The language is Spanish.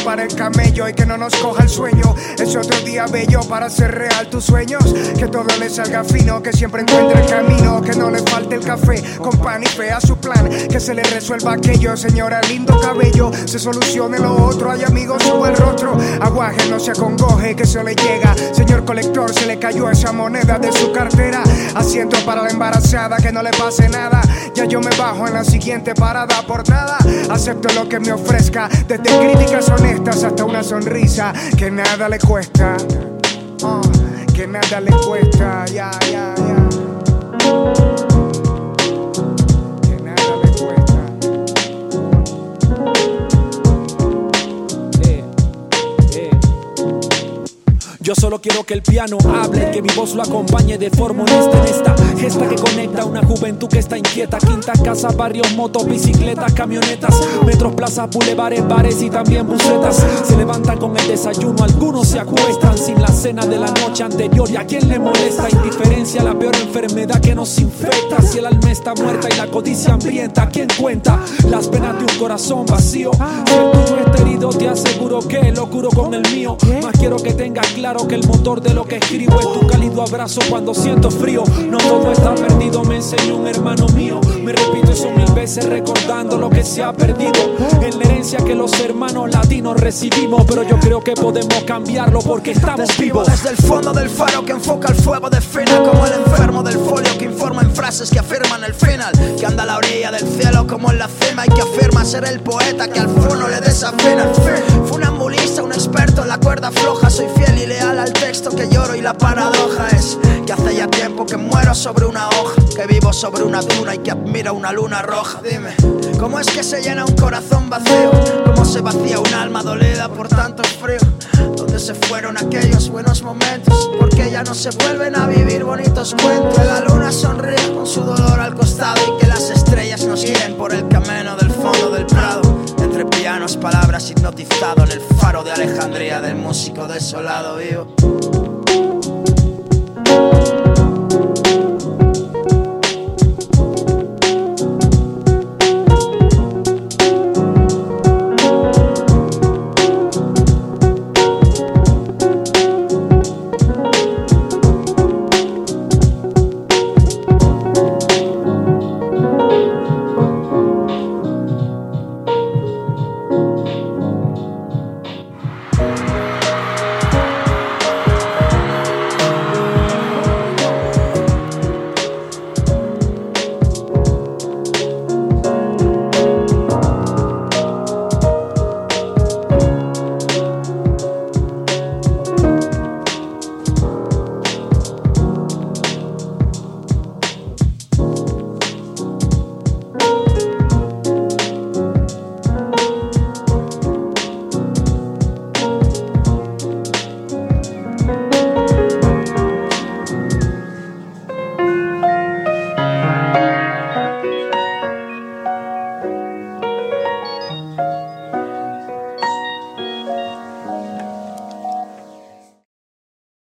para el camello y que no nos coja el sueño. Es otro día bello para hacer real tus sueños. Que todo le salga fino, que siempre encuentre el camino, que no le falte el café con pan y fe a su plan, que se le resuelva aquello, señora, lindo cabello, se solucione lo otro. Ay, amigo, suba el rostro, aguaje, no se acongoje, que se le llega. Señor colector, se le cayó esa moneda de su cartera. Asiento para la embarazada, que no le pase nada. Ya yo me bajo en la siguiente parada. Por nada, acepto lo que me ofrezca, desde críticas honestas hasta una sonrisa. Que nada le cuesta, que nada le cuesta, ya. Que nada le cuesta. Yo solo quiero que el piano hable, que mi voz lo acompañe de forma honesta en esta gesta que conecta a una juventud que está inquieta. Quintas, casas, barrios, motos, bicicletas, camionetas, metros, plazas, bulevares, bares y también bucetas. Se levantan con el desayuno, algunos se acuestan sin la cena de la noche anterior. ¿Y a quién le molesta? Indiferencia, la peor enfermedad que nos infecta. Si el alma está muerta y la codicia hambrienta, ¿quién cuenta las penas de un corazón vacío? Si el tuyo está herido, te aseguro que lo curo con el mío. Más quiero que tengas claro que el motor de lo que escribo es tu cálido abrazo cuando siento frío. No todo está perdido, me enseñó un hermano mío. Me repito eso 1000 veces recordando lo que se ha perdido en la herencia que los hermanos latinos recibimos. Pero yo creo que podemos cambiarlo porque estamos vivos. Desde el fondo del faro que enfoca el fuego de fina, como el enfermo del folio que informa en frases que afirman el final, que anda a la orilla del cielo como en la cima y que afirma ser el poeta que al fono le desafina. Funambulista, un experto en la cuerda floja, soy fiel y leal al texto que lloro y la paradoja es que hace ya tiempo que muero sobre una hoja, que vivo sobre una duna y que admiro una luna roja. Dime, ¿cómo es que se llena un corazón vacío? ¿Cómo se vacía un alma dolida por tanto frío? ¿Dónde se fueron aquellos buenos momentos? Porque ya no se vuelven a vivir bonitos cuentos. Que la luna sonríe con su dolor al costado y que las estrellas nos guíen por el camino del fondo del prado. Entre pianos, palabras, hipnotizado en el faro de Alejandría del músico desolado vivo.